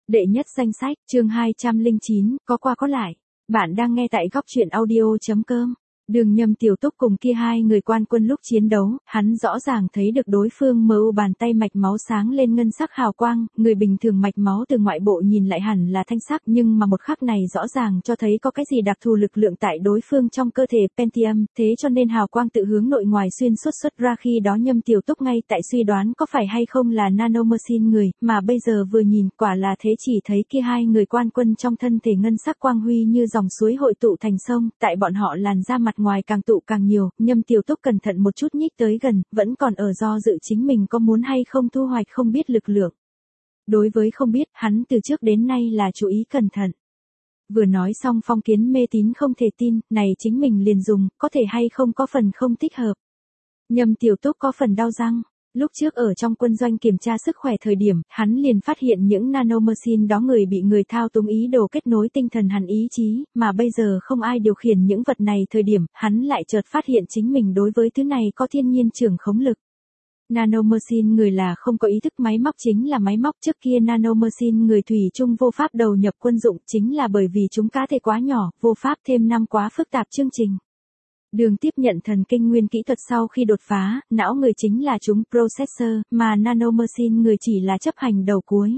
Đệ nhất danh sách, chương 209, có qua có lại. Bạn đang nghe tại góc truyện audio.com. Đường Nhâm Tiểu Túc cùng kia hai người quan quân lúc chiến đấu, hắn rõ ràng thấy được đối phương mờ u bàn tay mạch máu sáng lên ngân sắc hào quang, người bình thường mạch máu từ ngoại bộ nhìn lại hẳn là thanh sắc, nhưng mà một khắc này rõ ràng cho thấy có cái gì đặc thù lực lượng tại đối phương trong cơ thể Pentium, thế cho nên hào quang tự hướng nội ngoài xuyên suốt xuất ra, khi đó Nhâm Tiểu Túc ngay tại suy đoán có phải hay không là nanomachine người, mà bây giờ vừa nhìn quả là thế, chỉ thấy kia hai người quan quân trong thân thể ngân sắc quang huy như dòng suối hội tụ thành sông, tại bọn họ làn da mặt ngoài càng tụ càng nhiều. Nhâm Tiểu Túc cẩn thận một chút nhích tới gần, vẫn còn ở do dự chính mình có muốn hay không thu hoạch không biết lực lượng. Đối với không biết, hắn từ trước đến nay là chú ý cẩn thận. Vừa nói xong phong kiến mê tín không thể tin, này chính mình liền dùng, có thể hay không có phần không thích hợp. Nhâm Tiểu Túc có phần đau răng. Lúc trước ở trong quân doanh kiểm tra sức khỏe thời điểm, hắn liền phát hiện những nanomachine đó người bị người thao túng ý đồ kết nối tinh thần hắn ý chí, mà bây giờ không ai điều khiển những vật này thời điểm, hắn lại chợt phát hiện chính mình đối với thứ này có thiên nhiên trường khống lực. Nanomachine người là không có ý thức, máy móc chính là máy móc, trước kia nanomachine người thủy chung vô pháp đầu nhập quân dụng, chính là bởi vì chúng cá thể quá nhỏ, vô pháp thêm năm quá phức tạp chương trình. Đường tiếp nhận thần kinh nguyên kỹ thuật sau khi đột phá, não người chính là chúng processor, mà nanomachine người chỉ là chấp hành đầu cuối.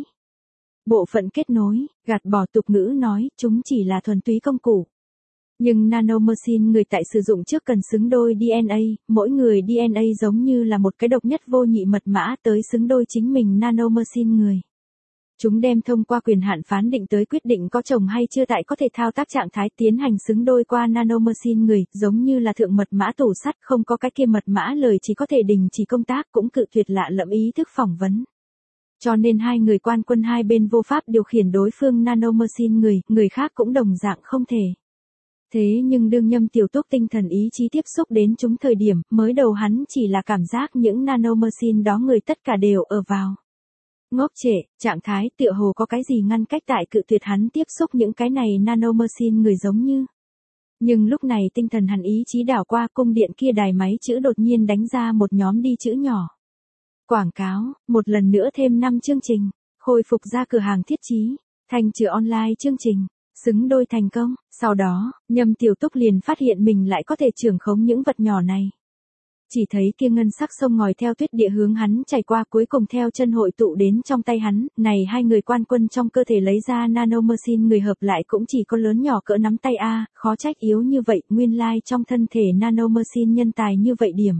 Bộ phận kết nối, gạt bỏ tục ngữ nói, chúng chỉ là thuần túy công cụ. Nhưng nanomachine người tại sử dụng trước cần xứng đôi DNA, mỗi người DNA giống như là một cái độc nhất vô nhị mật mã tới xứng đôi chính mình nanomachine người. Chúng đem thông qua quyền hạn phán định tới quyết định có chồng hay chưa tại có thể thao tác trạng thái tiến hành xứng đôi qua nanomachine người, giống như là thượng mật mã tủ sắt, không có cái kia mật mã lời chỉ có thể đình chỉ công tác, cũng cự tuyệt lạ lẫm ý thức phỏng vấn. Cho nên hai người quan quân hai bên vô pháp điều khiển đối phương nanomachine người khác cũng đồng dạng không thể. Thế nhưng đương Nhâm Tiểu Túc tinh thần ý chí tiếp xúc đến chúng thời điểm, mới đầu hắn chỉ là cảm giác những nanomachine đó người tất cả đều ở vào ngốc trệ, trạng thái tựa hồ có cái gì ngăn cách tại cự tuyệt hắn tiếp xúc những cái này nanomachine người giống như. Nhưng lúc này tinh thần hắn ý chí đảo qua cung điện kia, đài máy chữ đột nhiên đánh ra một nhóm đi chữ nhỏ. Quảng cáo, một lần nữa thêm 5 chương trình, khôi phục ra cửa hàng thiết trí, thành trừ online chương trình, xứng đôi thành công. Sau đó, Nhâm Tiểu Túc liền phát hiện mình lại có thể trưởng khống những vật nhỏ này. Chỉ thấy kia ngân sắc sông ngòi theo tuyết địa hướng hắn chảy qua, cuối cùng theo chân hội tụ đến trong tay hắn, này hai người quan quân trong cơ thể lấy ra nanomachine người hợp lại cũng chỉ có lớn nhỏ cỡ nắm tay a, khó trách yếu như vậy, nguyên lai trong thân thể nanomachine nhân tài như vậy điểm.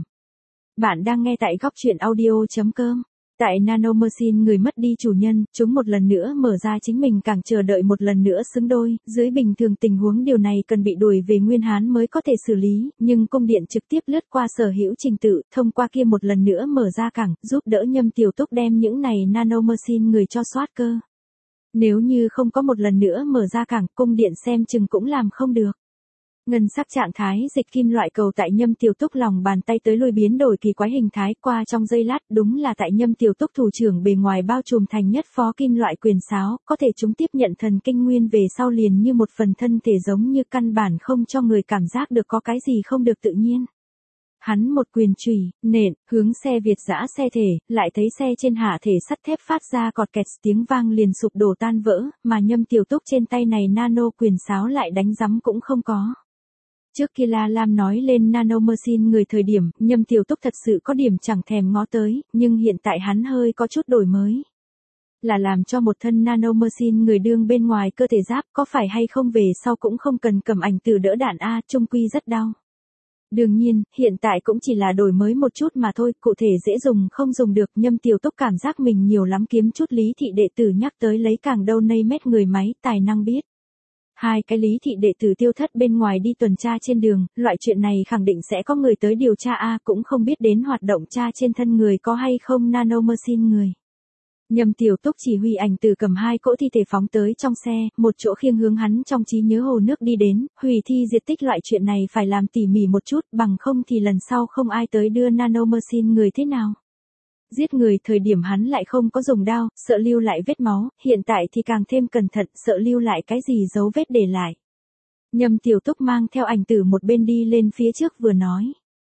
Bạn đang nghe tại góc truyện audio.com. Tại nanomachine người mất đi chủ nhân, chúng một lần nữa mở ra chính mình, càng chờ đợi một lần nữa xứng đôi, dưới bình thường tình huống điều này cần bị đuổi về nguyên hán mới có thể xử lý, nhưng cung điện trực tiếp lướt qua sở hữu trình tự, thông qua kia một lần nữa mở ra cảng, giúp đỡ Nhâm Tiểu Túc đem những này nanomachine người cho soát cơ. Nếu như không có một lần nữa mở ra cảng, cung điện xem chừng cũng làm không được. Ngân sắc trạng thái dịch kim loại cầu tại Nhâm Tiểu Túc lòng bàn tay tới lui biến đổi kỳ quái hình thái, qua trong giây lát, đúng là tại Nhâm Tiểu Túc thủ trưởng bề ngoài bao trùm thành nhất phó kim loại quyền sáo, có thể chúng tiếp nhận thần kinh nguyên về sau liền như một phần thân thể, giống như căn bản không cho người cảm giác được có cái gì không được tự nhiên. Hắn một quyền chùy, nện, hướng xe Việt dã xe thể, lại thấy xe trên hạ thể sắt thép phát ra cọt kẹt tiếng vang liền sụp đổ tan vỡ, mà Nhâm Tiểu Túc trên tay này nano quyền sáo lại đánh rắm cũng không có. Trước kia La Lam nói lên nanomachine người thời điểm, Nhâm Tiểu Túc thật sự có điểm chẳng thèm ngó tới, nhưng hiện tại hắn hơi có chút đổi mới. Là làm cho một thân nanomachine người đương bên ngoài cơ thể giáp, có phải hay không về sau cũng không cần cầm ảnh từ đỡ đạn a, chung quy rất đau. Đương nhiên, hiện tại cũng chỉ là đổi mới một chút mà thôi, cụ thể dễ dùng không dùng được. Nhâm Tiểu Túc cảm giác mình nhiều lắm kiếm chút Lý Thị đệ tử nhắc tới lấy càng đâu nay mét người máy, tài năng biết. Hai cái Lý Thị đệ tử tiêu thất bên ngoài đi tuần tra trên đường, loại chuyện này khẳng định sẽ có người tới điều tra a, cũng không biết đến hoạt động tra trên thân người có hay không nanomachine người. Nhâm Tiểu Túc chỉ huy ảnh từ cầm hai cỗ thi thể phóng tới trong xe, một chỗ khiêng hướng hắn trong trí nhớ hồ nước đi đến, hủy thi diệt tích loại chuyện này phải làm tỉ mỉ một chút, bằng không thì lần sau không ai tới đưa nanomachine người thế nào. Giết người thời điểm hắn lại không có dùng đao, sợ lưu lại vết máu, hiện tại thì càng thêm cẩn thận, sợ lưu lại cái gì dấu vết để lại. Nhâm Tiểu Túc mang theo ảnh tử một bên đi lên phía trước vừa nói.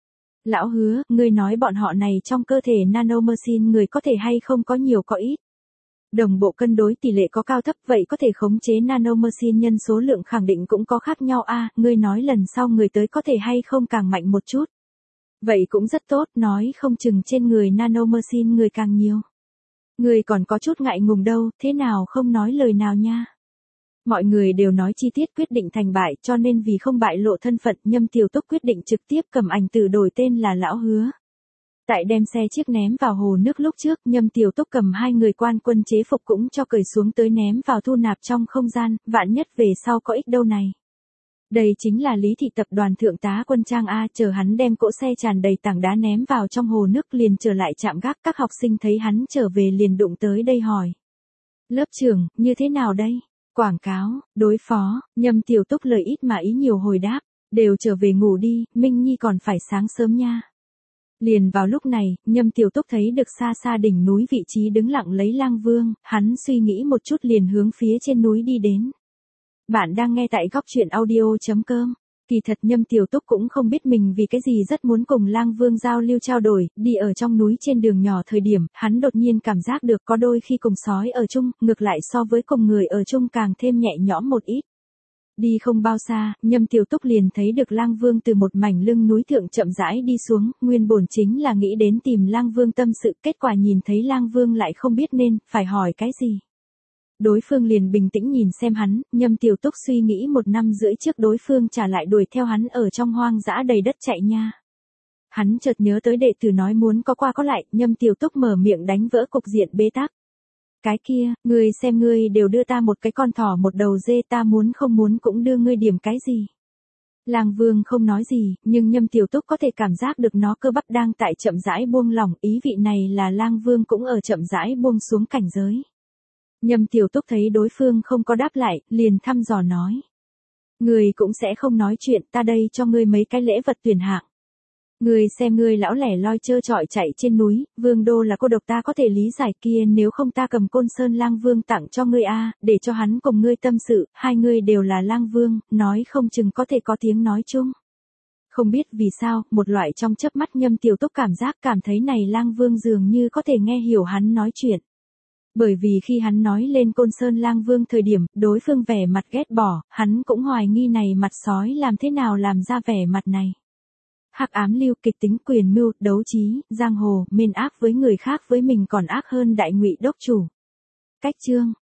Lão Hứa, ngươi nói bọn họ này trong cơ thể nanomachine người có thể hay không có nhiều có ít. Đồng bộ cân đối tỷ lệ có cao thấp, vậy có thể khống chế nanomachine nhân số lượng khẳng định cũng có khác nhau a, ngươi nói lần sau người tới có thể hay không càng mạnh một chút. Vậy cũng rất tốt, nói không chừng trên người nanomachine người càng nhiều. Người còn có chút ngại ngùng đâu, thế nào không nói lời nào nha. Mọi người đều nói chi tiết quyết định thành bại, cho nên vì không bại lộ thân phận, Nhâm Tiểu Túc quyết định trực tiếp cầm ảnh tử đổi tên là Lão Hứa. Tại đem xe chiếc ném vào hồ nước lúc trước, Nhâm Tiểu Túc cầm 2 người quan quân chế phục cũng cho cởi xuống tới ném vào thu nạp trong không gian, vạn nhất về sau có ích đâu này. Đây chính là Lý Thị tập đoàn thượng tá quân trang A, chờ hắn đem cỗ xe tràn đầy tảng đá ném vào trong hồ nước liền trở lại trạm gác, các học sinh thấy hắn trở về liền đụng tới đây hỏi. Lớp trưởng, như thế nào đây? Quảng cáo, đối phó, Nhâm Tiểu Túc lời ít mà ý nhiều hồi đáp, đều trở về ngủ đi, Minh Nhi còn phải sáng sớm nha. Liền vào lúc này, Nhâm Tiểu Túc thấy được xa xa đỉnh núi vị trí đứng lặng lấy Lang Vương, hắn suy nghĩ một chút liền hướng phía trên núi đi đến. Bạn đang nghe tại góc truyện audio.com. Kỳ thật Nhâm Tiểu Túc cũng không biết mình vì cái gì rất muốn cùng Lang Vương giao lưu trao đổi, đi ở trong núi trên đường nhỏ thời điểm, hắn đột nhiên cảm giác được có đôi khi cùng sói ở chung, ngược lại so với cùng người ở chung càng thêm nhẹ nhõm một ít. Đi không bao xa, Nhâm Tiểu Túc liền thấy được Lang Vương từ một mảnh lưng núi thượng chậm rãi đi xuống, nguyên bổn chính là nghĩ đến tìm Lang Vương tâm sự, kết quả nhìn thấy Lang Vương lại không biết nên phải hỏi cái gì. Đối phương liền bình tĩnh nhìn xem hắn, Nhâm Tiểu Túc suy nghĩ 1 năm rưỡi trước đối phương trả lại đuổi theo hắn ở trong hoang dã đầy đất chạy nha. Hắn chợt nhớ tới đệ tử nói muốn có qua có lại, Nhâm Tiểu Túc mở miệng đánh vỡ cục diện bế tắc. Cái kia, ngươi xem ngươi đều đưa ta một cái con thỏ một đầu dê, ta muốn không muốn cũng đưa ngươi điểm cái gì. Lang Vương không nói gì, nhưng Nhâm Tiểu Túc có thể cảm giác được nó cơ bắp đang tại chậm rãi buông lỏng, ý vị này là Lang Vương cũng ở chậm rãi buông xuống cảnh giới. Nhâm Tiểu Túc thấy đối phương không có đáp lại, liền thăm dò nói. Ngươi cũng sẽ không nói chuyện, ta đây cho ngươi mấy cái lễ vật tuyển hạng. Ngươi xem ngươi lão lẻ loi trơ trọi chạy trên núi, Vương đô là cô độc ta có thể lý giải kia, nếu không ta cầm Côn Sơn Lang Vương tặng cho ngươi a, để cho hắn cùng ngươi tâm sự, hai ngươi đều là Lang Vương, nói không chừng có thể có tiếng nói chung. Không biết vì sao, một loại trong chớp mắt Nhâm Tiểu Túc cảm thấy này Lang Vương dường như có thể nghe hiểu hắn nói chuyện. Bởi vì khi hắn nói lên Côn Sơn Lang Vương thời điểm, đối phương vẻ mặt ghét bỏ, hắn cũng hoài nghi này mặt sói làm thế nào làm ra vẻ mặt này. Hắc ám lưu, kịch tính, quyền mưu, đấu trí, giang hồ, mên ác với người khác với mình còn ác hơn đại ngụy đốc chủ. Cách chương